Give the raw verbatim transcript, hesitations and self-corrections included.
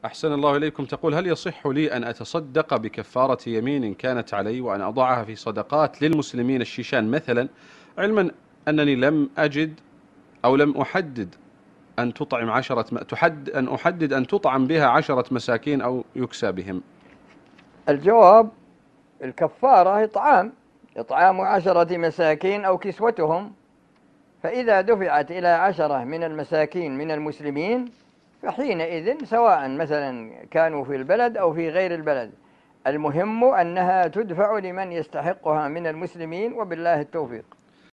أحسن الله إليكم. تقول: هل يصح لي أن أتصدق بكفارة يمين كانت علي وأن أضعها في صدقات للمسلمين الشيشان مثلا، علما أنني لم أجد أو لم أحدد أن تطعم عشرة تحد أن أحدد أن تطعم بها عشرة مساكين أو يكسى بهم؟ الجواب: الكفارة إطعام إطعام عشرة مساكين أو كسوتهم، فإذا دفعت إلى عشرة من المساكين من المسلمين فحينئذ سواء مثلا كانوا في البلد أو في غير البلد، المهم أنها تدفع لمن يستحقها من المسلمين، وبالله التوفيق.